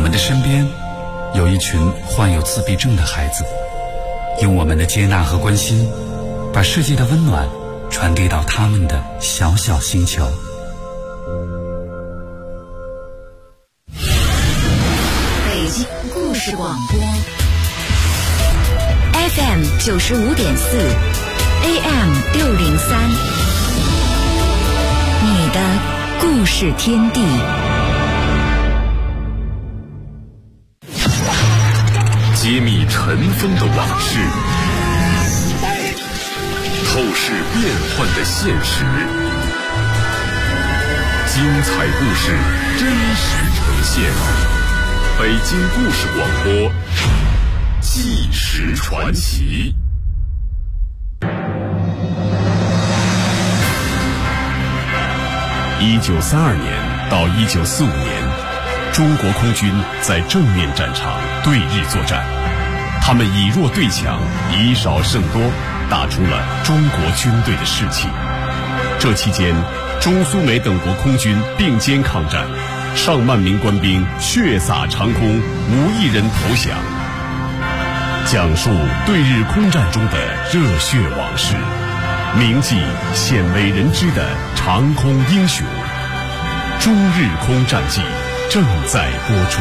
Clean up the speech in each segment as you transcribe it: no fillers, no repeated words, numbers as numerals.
们的身边有一群患有自闭症的孩子，用我们的接纳和关心，把世界的温暖传递到他们的小小星球。 北京故事广播 FM 95.4 AM 603，你的故事天地。 揭秘尘封的往事，透视变幻的现实，精彩故事真实呈现。北京故事广播，纪实传奇。1932年到1945年，中国空军在正面战场对日作战，他们以弱对强，以少胜多，打出了中国军队的士气。这期间，中苏美等国空军并肩抗战，上万名官兵血洒长空，无一人投降。讲述对日空战中的热血往事，铭记鲜为人知的长空英雄。中日空战记正在播出。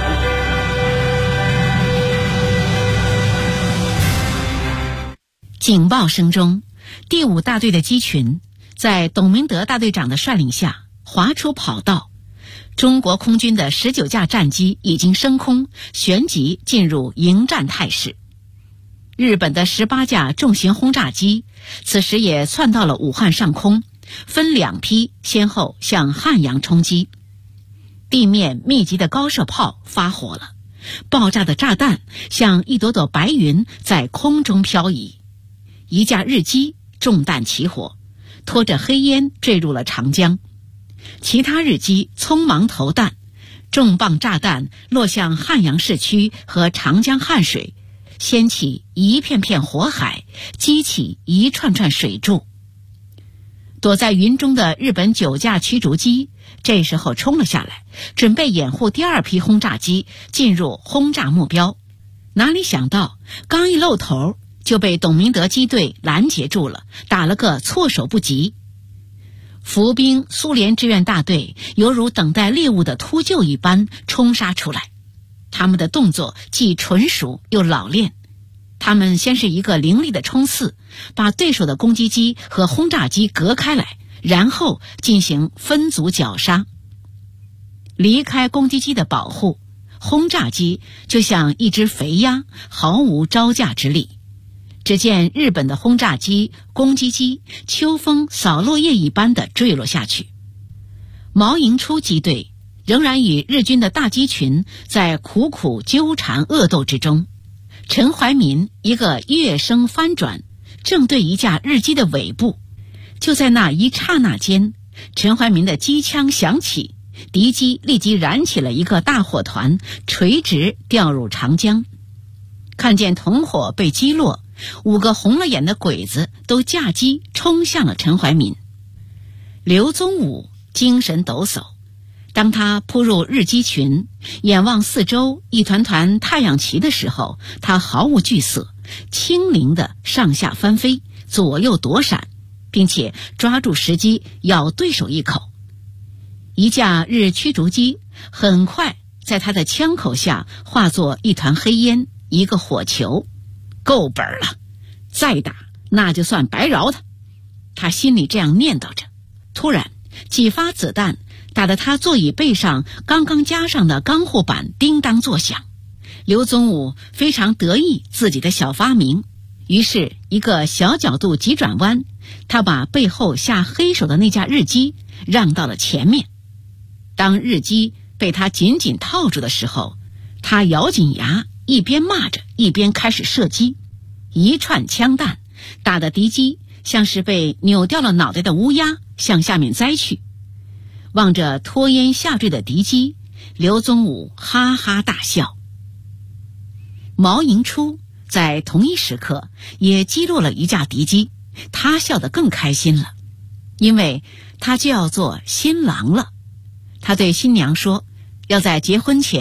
警报声中，第5大队的机群在董明德大队长的率领下划出跑道，中国空军的19架战机已经升空，旋即进入迎战态势。日本的18架重型轰炸机此时也窜到了武汉上空，分2批先后向汉阳冲击。地面密集的高射炮发火了，爆炸的炸弹像一朵朵白云在空中飘移。一架日机中弹起火，拖着黑烟坠入了长江。其他日机匆忙投弹，重磅炸弹落向汉阳市区和长江汉水，掀起一片片火海，激起一串串水柱。躲在云中的日本9架驱逐机这时候冲了下来，准备掩护第2批轰炸机进入轰炸目标。哪里想到刚一露头就被董明德机队拦截住了，打了个措手不及。伏兵苏联志愿大队犹如等待猎物的秃鹫一般冲杀出来，他们的动作既纯熟又老练。他们先是一个凌厉的冲刺，把对手的攻击机和轰炸机隔开来，然后进行分组绞杀。离开攻击机的保护，轰炸机就像一只肥鸭，毫无招架之力。只见日本的轰炸机、攻击机秋风扫落叶一般的坠落下去。毛营初机队仍然与日军的大机群在苦苦纠缠恶斗之中。陈怀民一个跃升翻转，正对一架日机的尾部。就在那一刹那间，陈怀民的机枪响起，敌机立即燃起了一个大火团，垂直掉入长江。看见同伙被击落，5个红了眼的鬼子都驾机冲向了陈怀民。刘宗武精神抖擞，当他扑入日机群，眼望四周一团团太阳旗的时候，他毫无惧色，轻灵地上下翻飞，左右躲闪，并且抓住时机咬对手一口。一架日驱逐机很快在他的枪口下化作一团黑烟，一个火球。够本了，再打那就算白饶他。他心里这样念叨着。突然几发子弹打得他座椅背上刚刚加上的钢护板叮当作响。刘宗武非常得意自己的小发明，于是一个小角度急转弯，他把背后下黑手的那架日机让到了前面。当日机被他紧紧套住的时候，他咬紧牙，一边骂着一边开始射击。一串枪弹打得敌机像是被扭掉了脑袋的乌鸦向下面栽去。望着拖烟下坠的敌机，刘宗武哈哈大笑。毛营初在同一时刻也击落了一架敌机，他笑得更开心了，因为他就要做新郎了。他对新娘说，要在结婚前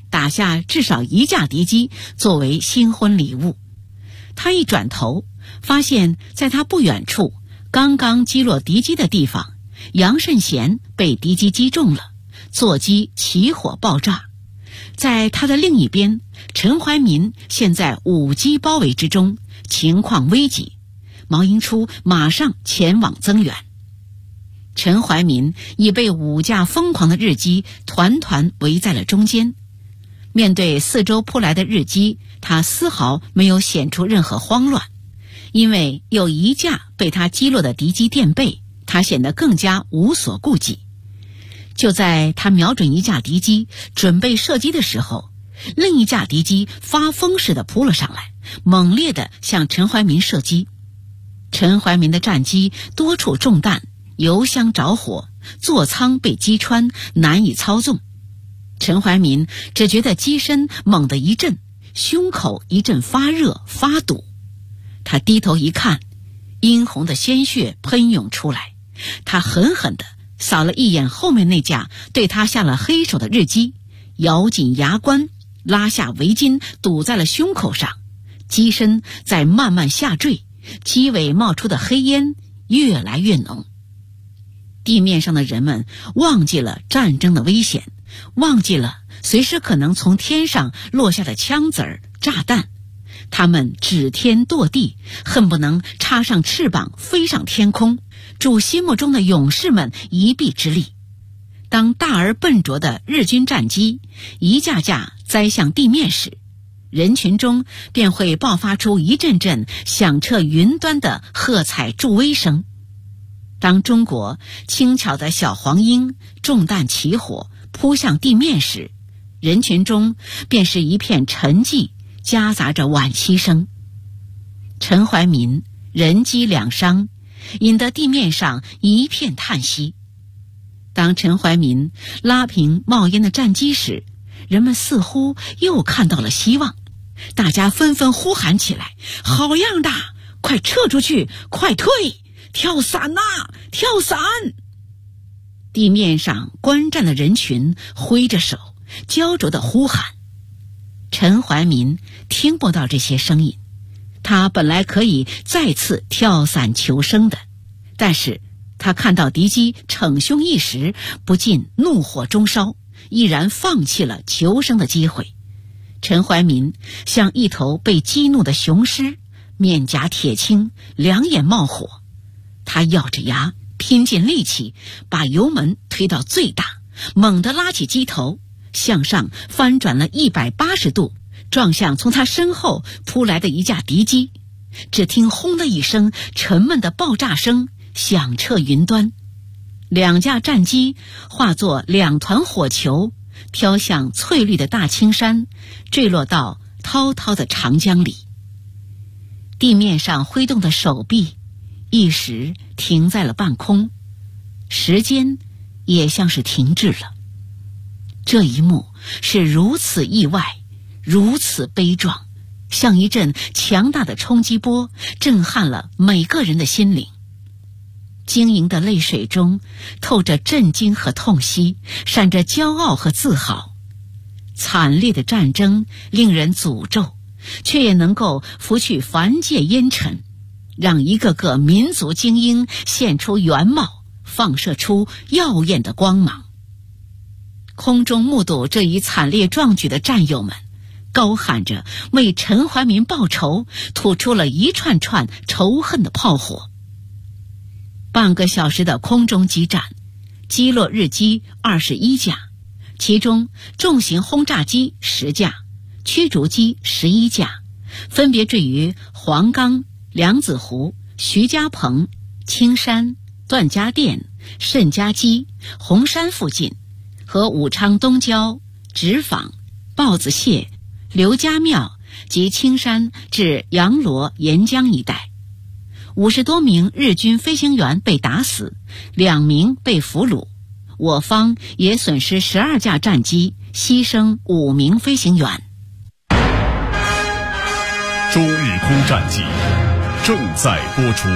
打下至少1架敌机作为新婚礼物。他一转头，发现在他不远处，刚刚击落敌机的地方，杨慎贤被敌机击中了，座机起火爆炸。在他的另一边，陈怀民陷在5机包围之中，情况危急。毛应初马上前往增援。陈怀民已被5架疯狂的日机团团围在了中间。面对四周扑来的日机，他丝毫没有显出任何慌乱，因为有1架被他击落的敌机垫背，他显得更加无所顾忌。就在他瞄准1架敌机准备射击的时候，另1架敌机发疯似的扑了上来，猛烈地向陈怀民射击。陈怀民的战机多处中弹，油箱着火，座舱被击穿，难以操纵。陈怀民只觉得机身猛地一震，胸口一阵发热发堵。他低头一看，殷红的鲜血喷涌出来，他狠狠地扫了一眼后面那架对他下了黑手的日机，咬紧牙关，拉下围巾堵在了胸口上，机身在慢慢下坠，机尾冒出的黑烟越来越浓。地面上的人们忘记了战争的危险，忘记了随时可能从天上落下的枪子儿、炸弹。他们指天跺地，恨不能插上翅膀飞上天空，助心目中的勇士们一臂之力。当大而笨拙的日军战机一架架栽向地面时，人群中便会爆发出一阵阵响彻云端的喝彩助威声。当中国轻巧的小黄鹰中弹起火扑向地面时，人群中便是一片沉寂，夹杂着惋惜声。陈怀民人机两伤，引得地面上一片叹息。当陈怀民拉平冒烟的战机时，人们似乎又看到了希望，大家纷纷呼喊起来：好样的，快撤出去，快退，跳伞呐，跳伞！地面上观战的人群挥着手，焦灼地呼喊。陈怀民听不到这些声音，他本来可以再次跳伞求生的，但是他看到敌机逞凶一时，不禁怒火中烧，毅然放弃了求生的机会。陈怀民像一头被激怒的雄狮，面颊铁青，两眼冒火。他咬着牙，拼尽力气，把油门推到最大，猛地拉起机头，向上翻转了180度，撞向从他身后扑来的一架敌机。只听轰的一声，沉闷的爆炸声响彻云端，2架战机化作2团火球，飘向翠绿的大青山，坠落到滔滔的长江里。地面上挥动的手臂一时停在了半空，时间也像是停滞了。这一幕是如此意外，如此悲壮，像一阵强大的冲击波，震撼了每个人的心灵。晶莹的泪水中透着震惊和痛惜，闪着骄傲和自豪。惨烈的战争令人诅咒，却也能够拂去凡界烟尘，让一个个民族精英现出原貌，放射出耀眼的光芒。空中目睹这一惨烈壮举的战友们高喊着为陈怀民报仇，吐出了一串串仇恨的炮火。半个小时的空中激战，击落日机21架，其中重型轰炸机10架，驱逐机11架，分别坠于黄冈、梁子湖、徐家棚、青山、段家店、慎家基、红山附近，和武昌东郊、直坊、豹子蟹、刘家庙及青山至阳罗沿江一带。50多名日军飞行员被打死，2名被俘虏，我方也损失12架战机，牺牲5名飞行员。 中日空战记正在播出。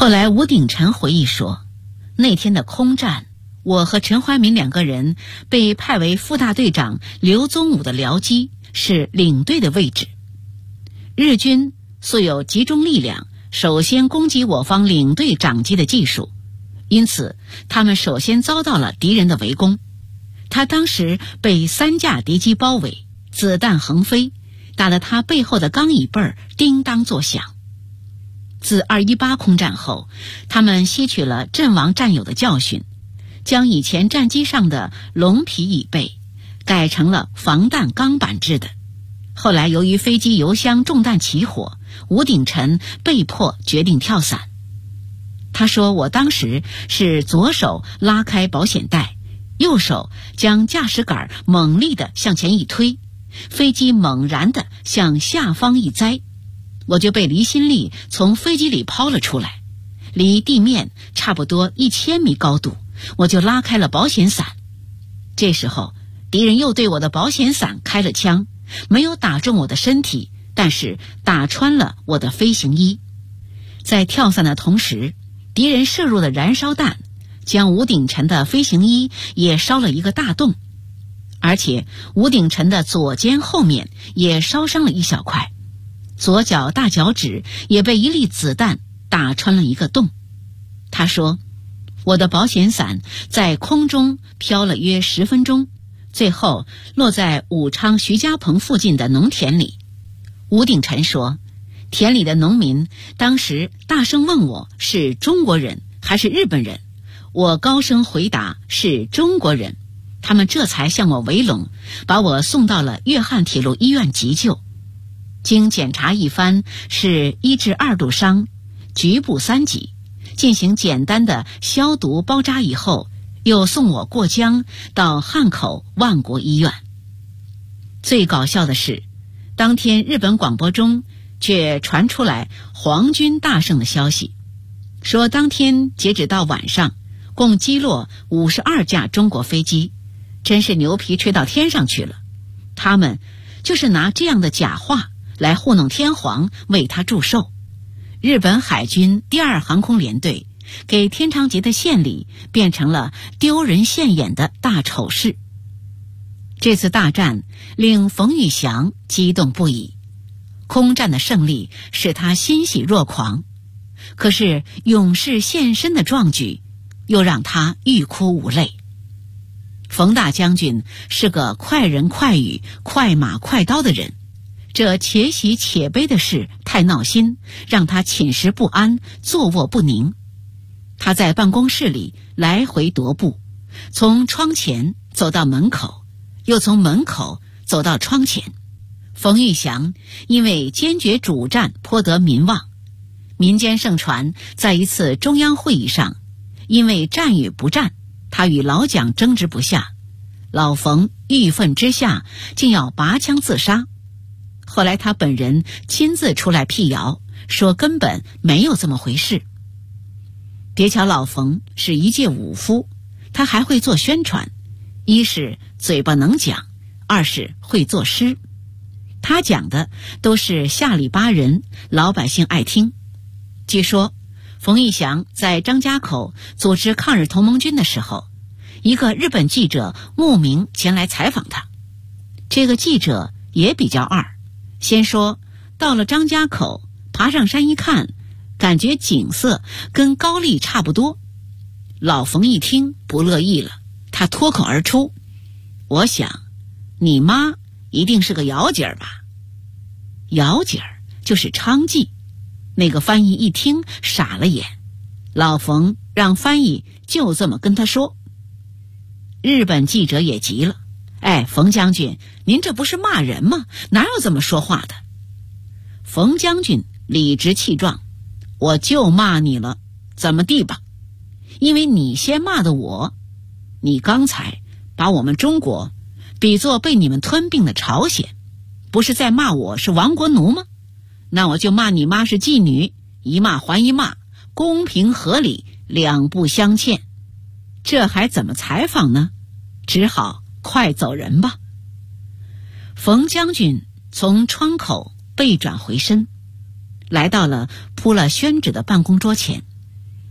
后来吴鼎臣回忆说，那天的空战，我和陈怀民2个人被派为副大队长刘宗武的僚机，是领队的位置。日军素有集中力量首先攻击我方领队长机的技术，因此他们首先遭到了敌人的围攻。他当时被3架敌机包围，子弹横飞，打得他背后的钢椅背儿叮当作响。自218空战后，他们吸取了阵亡战友的教训，将以前战机上的龙皮椅背改成了防弹钢板制的。后来由于飞机油箱中弹起火，吴鼎臣被迫决定跳伞。他说，我当时是左手拉开保险带，右手将驾驶杆猛力地向前一推，飞机猛然地向下方一栽，我就被离心力从飞机里抛了出来，离地面差不多1000米高度，我就拉开了保险伞。这时候敌人又对我的保险伞开了枪，没有打中我的身体，但是打穿了我的飞行衣。在跳伞的同时，敌人射入的燃烧弹将吴鼎臣的飞行衣也烧了一个大洞，而且吴鼎臣的左肩后面也烧伤了一小块，左脚大脚趾也被一粒子弹打穿了一个洞。他说，我的保险伞在空中飘了约10分钟，最后落在武昌徐家棚附近的农田里。吴鼎臣说，田里的农民当时大声问我是中国人还是日本人，我高声回答是中国人，他们这才向我围拢，把我送到了粤汉铁路医院急救。经检查一番，是1至2度伤，局部3级，进行简单的消毒包扎以后，又送我过江到汉口万国医院。最搞笑的是，当天日本广播中却传出来皇军大胜的消息，说当天截止到晚上共击落52架中国飞机，真是牛皮吹到天上去了。他们就是拿这样的假话来糊弄天皇，为他祝寿。日本海军第2航空联队给天长节的献礼变成了丢人现眼的大丑事。这次大战令冯玉祥激动不已，空战的胜利使他欣喜若狂，可是勇士献身的壮举又让他欲哭无泪。冯大将军是个快人快语、快马快刀的人，这且喜且悲的事太闹心，让他寝食不安，坐卧不宁。他在办公室里来回踱步，从窗前走到门口，又从门口走到窗前。冯玉祥因为坚决主战颇得民望，民间盛传在一次中央会议上，因为战与不战，他与老蒋争执不下，老冯郁愤之下竟要拔枪自杀。后来他本人亲自出来辟谣，说根本没有这么回事。别瞧老冯是一介武夫，他还会做宣传，一是嘴巴能讲，二是会作诗。他讲的都是下里巴人，老百姓爱听。据说冯玉祥在张家口组织抗日同盟军的时候，一个日本记者慕名前来采访他。这个记者也比较二，先说到了张家口，爬上山一看，感觉景色跟高丽差不多。老冯一听不乐意了，他脱口而出，我想你妈一定是个姚姐儿吧。姚姐儿就是娼妓。那个翻译一听傻了眼，老冯让翻译就这么跟他说。日本记者也急了，冯将军，您这不是骂人吗？哪有这么说话的？冯将军理直气壮，我就骂你了，怎么地吧？因为你先骂的我，你刚才把我们中国比作被你们吞并的朝鲜，不是在骂我是亡国奴吗？那我就骂你妈是妓女，一骂还一骂，公平合理，两不相欠。这还怎么采访呢？只好快走人吧。冯将军从窗口背转回身，来到了铺了宣纸的办公桌前，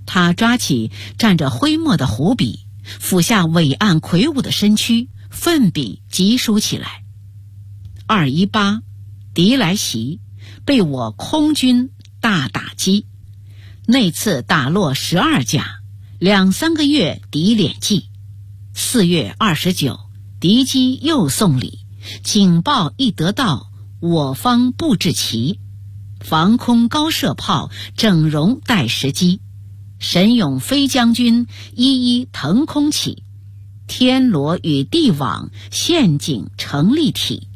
他抓起蘸着灰墨的湖笔，俯下伟岸魁梧的身躯，奋笔疾书起来。218敌来袭，被我空军大打击，那次打落12架，2-3个月敌敛迹。4月29，敌机又送礼，警报一得到，我方布置齐，防空高射炮整容待时机，神勇飞将军一一腾空起，天罗与地网陷阱成立体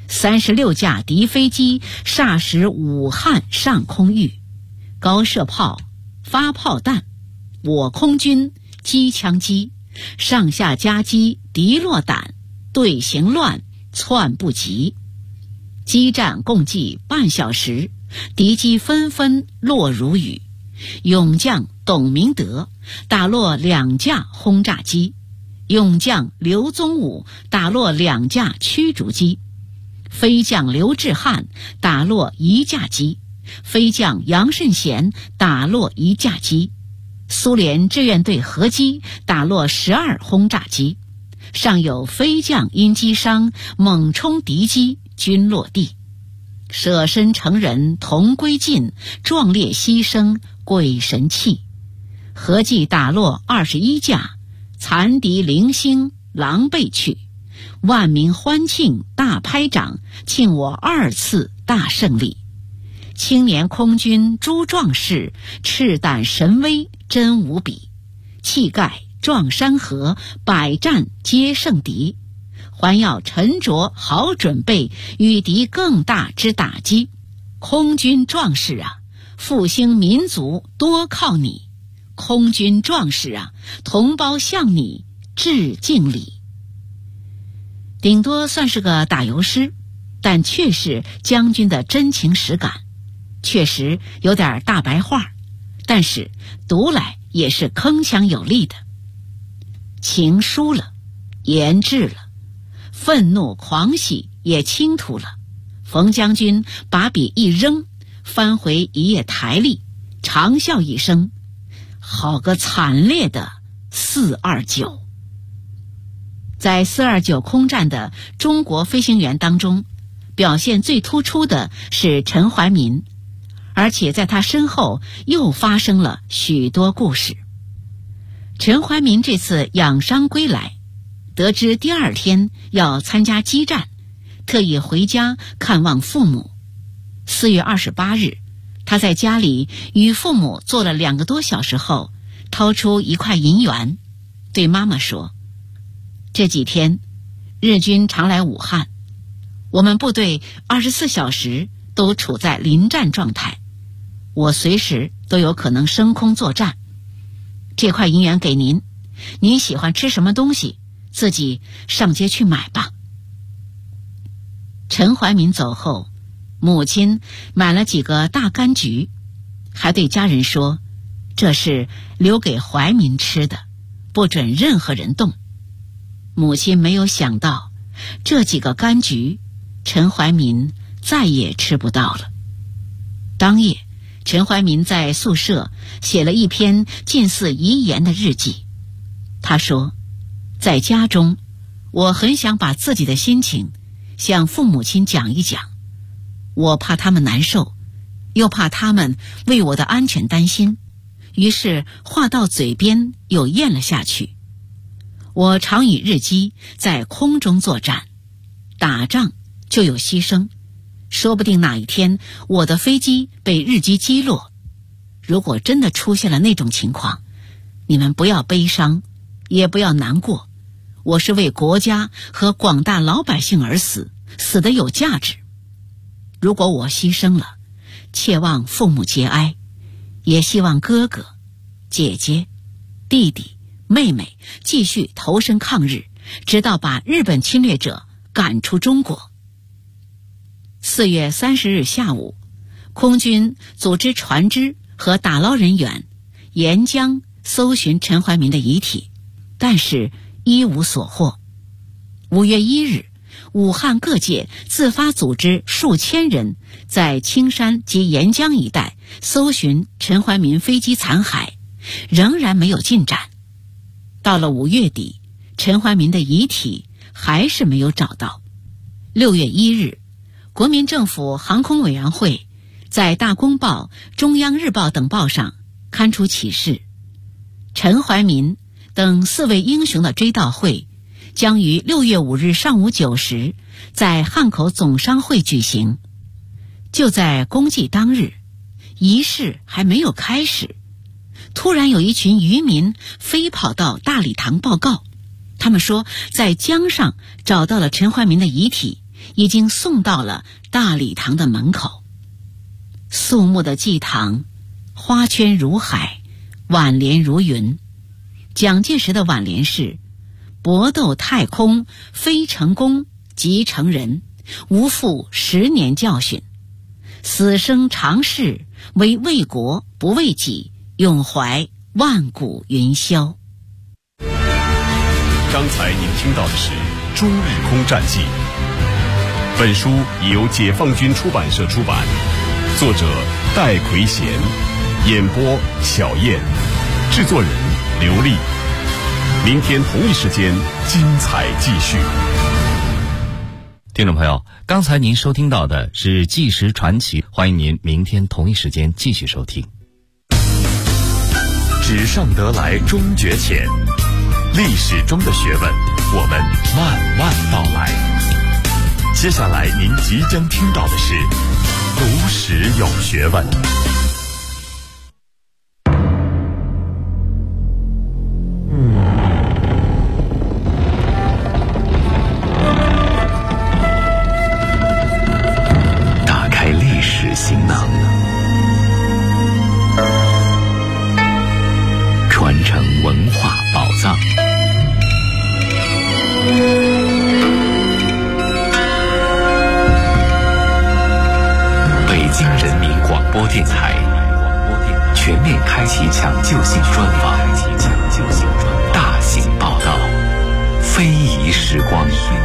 ，36架敌飞机霎时武汉上空域，高射炮发炮弹，我空军机枪击，上下夹击敌落胆，队形乱窜不及。激战共计半小时，敌机纷纷落如雨。勇将董明德打落2架轰炸机，勇将刘宗武打落2架驱逐机，飞将刘志汉打落1架机，飞将杨慎贤打落1架机，苏联志愿队合击打落12轰炸机，尚有飞将因机伤猛冲敌机，均落地。舍身成仁同归尽，壮烈牺牲鬼神气。合计打落21架，残敌零星狼狈去。万民欢庆大拍掌，庆我2次大胜利。青年空军诸壮士，赤胆神威真无比。气概撞山河，百战皆胜敌。还要沉着好准备，与敌更大之打击。空军壮士啊，复兴民族多靠你。空军壮士啊，同胞向你致敬礼。顶多算是个打油诗，但却是将军的真情实感，确实有点大白话，但是读来也是铿锵有力的。情疏了，言志了，愤怒狂喜也倾吐了。冯将军把笔一扔，翻回一页台历，长啸一声，好个惨烈的429。在429空战的中国飞行员当中，表现最突出的是陈怀民，而且在他身后又发生了许多故事。陈怀民这次养伤归来，得知第2天要参加激战，特意回家看望父母。4月28日，他在家里与父母坐了2个多小时后，掏出1块银元，对妈妈说：这几天日军常来武汉，我们部队24小时都处在临战状态，我随时都有可能升空作战。这块银元给您，您喜欢吃什么东西，自己上街去买吧。陈怀民走后，母亲买了几个大柑橘，还对家人说，这是留给怀民吃的，不准任何人动。母亲没有想到，这几个柑橘陈怀民再也吃不到了。当夜，陈怀民在宿舍写了一篇近似遗言的日记。他说，在家中，我很想把自己的心情向父母亲讲一讲，我怕他们难受，又怕他们为我的安全担心，于是话到嘴边又咽了下去。我常与日机在空中作战，打仗就有牺牲，说不定哪一天我的飞机被日机击落。如果真的出现了那种情况，你们不要悲伤，也不要难过，我是为国家和广大老百姓而死，死得有价值。如果我牺牲了，切望父母节哀，也希望哥哥、姐姐、弟弟、妹妹继续投身抗日，直到把日本侵略者赶出中国。4月30日下午，空军组织船只和打捞人员沿江搜寻陈怀民的遗体，但是一无所获。5月1日，武汉各界自发组织数千人在青山及沿江一带搜寻陈怀民飞机残骸， 仍然没有进展。到了5月底，陈怀民的遗体还是没有找到。6月1日，国民政府航空委员会在《大公报》《中央日报》等报上刊出启事，陈怀民等4位英雄的追悼会将于6月5日上午9时在汉口总商会举行。就在公祭当日，仪式还没有开始，突然有一群渔民飞跑到大礼堂报告，他们说在江上找到了陈怀民的遗体，已经送到了大礼堂的门口。肃穆的祭堂，花圈如海，挽联如云。蒋介石的挽联是：搏斗太空，非成功即成仁，无负10年教训，死生常事，唯为国不为己，永怀万古云霄。 刚才您听到的是《中日空战记》，本书已由解放军出版社出版，作者戴奎贤，演播小燕，制作人刘丽。明天同一时间精彩继续。 听众朋友，刚才您收听到的是《纪实传奇》，欢迎您明天同一时间继续收听。 纸上得来终觉浅，历史中的学问，我们慢慢道来。接下来您即将听到的是读史有学问。打开历史行囊，传承文化宝藏。北京人民广播电台全面开启抢救性专访，大型报道，非遗时光。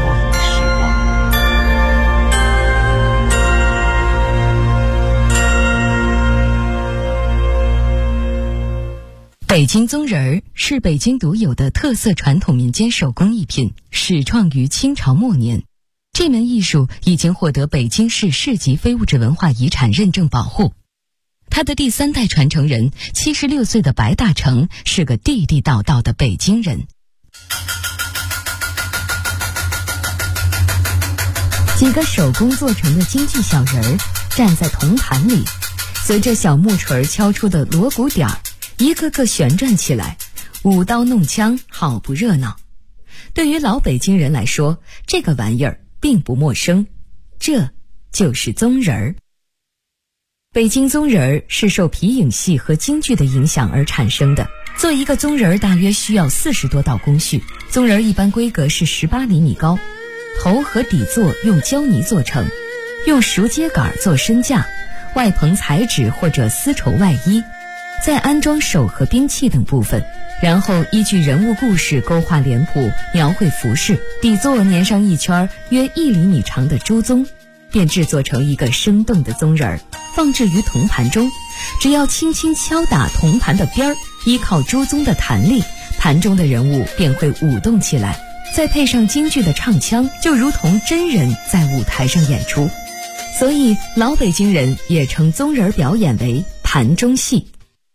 北京宗仁儿是北京独有的特色传统民间手工艺品，始创于清朝末年。这门艺术已经获得北京市市级非物质文化遗产认证保护。他的第3代传承人76岁的白大成是个地地道道的北京人。几个手工做成的京剧小人儿站在铜盘里，随着小木锤敲出的锣鼓点儿，一个个旋转起来，舞刀弄枪，好不热闹。对于老北京人来说，这个玩意儿并不陌生，这就是宗仁儿。北京宗仁儿是受皮影戏和京剧的影响而产生的。做一个宗仁儿大约需要40多道工序。宗仁儿一般规格是18厘米高，头和底座用胶泥做成，用熟秸秆做身架，外棚彩纸或者丝绸外衣，再安装手和兵器等部分，然后依据人物故事勾画脸谱，描绘服饰，底座粘上一圈约1厘米长的朱宗，便制作成一个生动的宗仁儿，放置于铜盘中。只要轻轻敲打铜盘的边儿，依靠朱宗的弹力，盘中的人物便会舞动起来，再配上京剧的唱腔，就如同真人在舞台上演出。所以老北京人也称宗仁儿表演为盘中戏。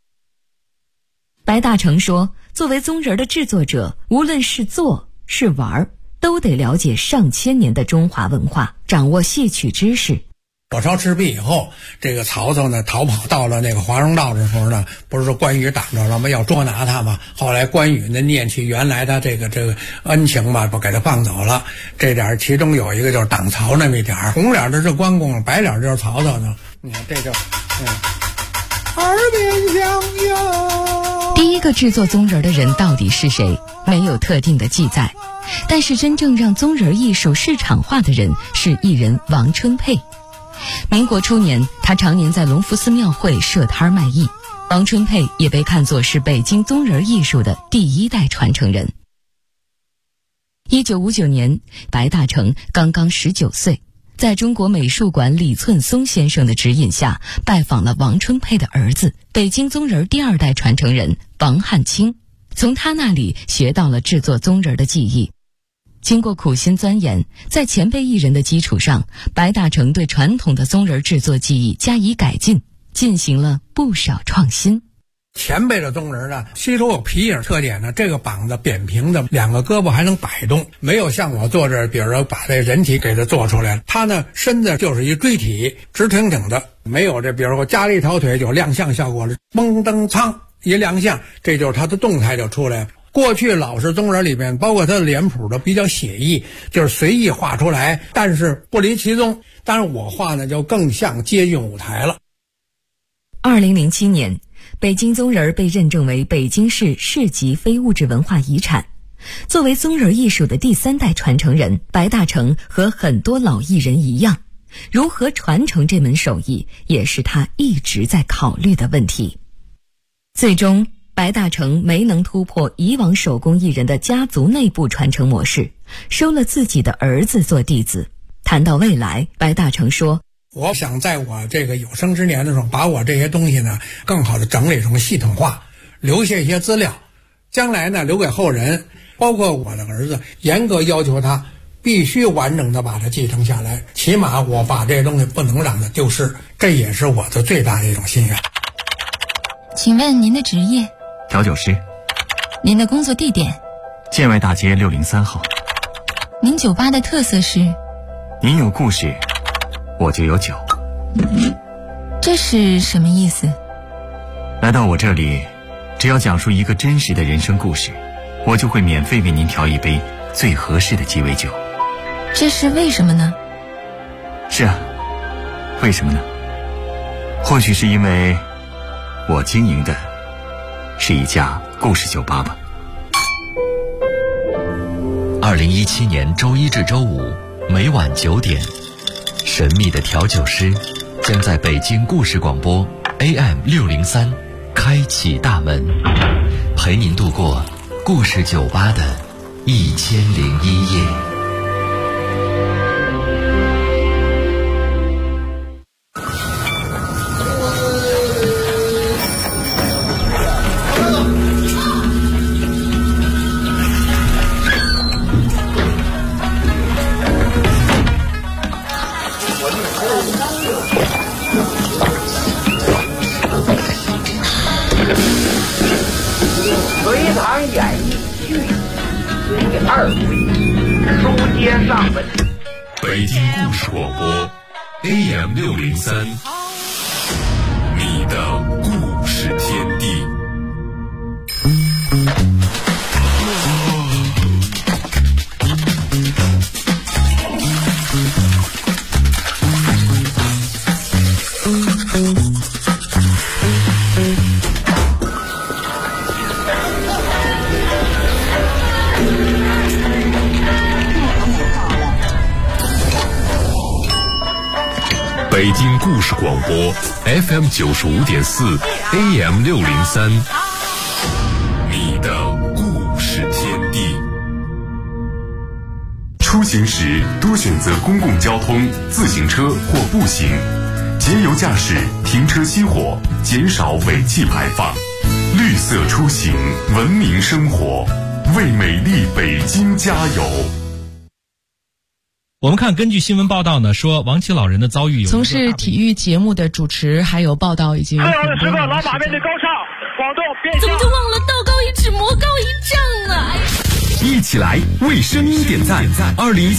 白大成说，作为宗仁儿的制作者，无论是做是玩，都得了解上千年的中华文化，掌握戏曲知识。 火烧赤壁以后，这个曹操呢逃跑到了那个华容道的时候呢，不是说关羽挡着了吗？要捉拿他嘛。后来关羽呢念起原来他这个恩情吧，不给他放走了。这点其中有一个就是挡曹那么一点，红脸的是关公，白脸就是曹操呢。你看这就耳边响哟。 第一个制作宗仁儿的人到底是谁？没有特定的记载。但是真正让宗仁儿艺术市场化的人是艺人王春佩。民国初年，他常年在隆福寺庙会设摊卖艺。王春佩也被看作是北京宗仁儿艺术的第1代传承人。1959年，白大成刚刚19岁，在中国美术馆李寸松先生的指引下，拜访了王春佩的儿子，北京宗仁儿第2代传承人王汉卿，从他那里学到了制作宗人的技艺。经过苦心钻研，在前辈艺人的基础上，白大成对传统的宗人制作技艺加以改进，进行了不少创新。 前辈的宗人呢，吸收有皮影特点呢，这个膀子扁平的，两个胳膊还能摆动，没有像我做这，比如说把这人体给它做出来，它呢身子就是一锥体，直挺挺的，没有这，比如说加了一条腿就亮相效果了，嘣噔噌一亮相，这就是它的动态就出来了。过去老式宗人里面，包括他的脸谱都比较写意，就是随意画出来，但是不离其宗。但是我画呢，就更像接近舞台了。 2007年，北京宗人被认证为北京市市级非物质文化遗产。作为宗人艺术的第3代传承人，白大成和很多老艺人一样，如何传承这门手艺，也是他一直在考虑的问题。最终，白大成没能突破以往手工艺人的家族内部传承模式，收了自己的儿子做弟子。谈到未来，白大成说， 我想在我这个有生之年的时候，把我这些东西呢更好的整理成系统化，留下一些资料，将来呢留给后人，包括我的儿子，严格要求他必须完整的把它继承下来，起码我把这些东西不能让它丢失，这也是我的最大的一种心愿。 请问您的职业？ 调酒师。 您的工作地点？ 建外大街603号。 您酒吧的特色是？ 您有故事，我就有酒。 这是什么意思？ 来到我这里，只要讲述一个真实的人生故事，我就会免费为您调一杯最合适的鸡尾酒。 这是为什么呢？ 是啊，为什么呢？或许是因为我经营的是一家故事酒吧吧。 2017年周一至周五每晚9点，神秘的调酒师将在北京故事广播 AM603开启大门，陪您度过故事酒吧的1001夜。 隋唐演义续第2回，书接上文。 北京故事广播 AM603，你的故事天地。北京故事广播 FM95.4 AM603，你的故事天地。 出行时多选择公共交通、自行车或步行，节油驾驶，停车熄火，减少尾气排放，绿色出行，文明生活，为美丽北京加油。 我们看，根据新闻报道呢，说王琦老人的遭遇有从事体育节目的主持还有报道已经很多年的时间。 老马面对高唱，广东变怎么就忘了道高一尺，魔高一丈呢？ 一起来为声音点赞。2017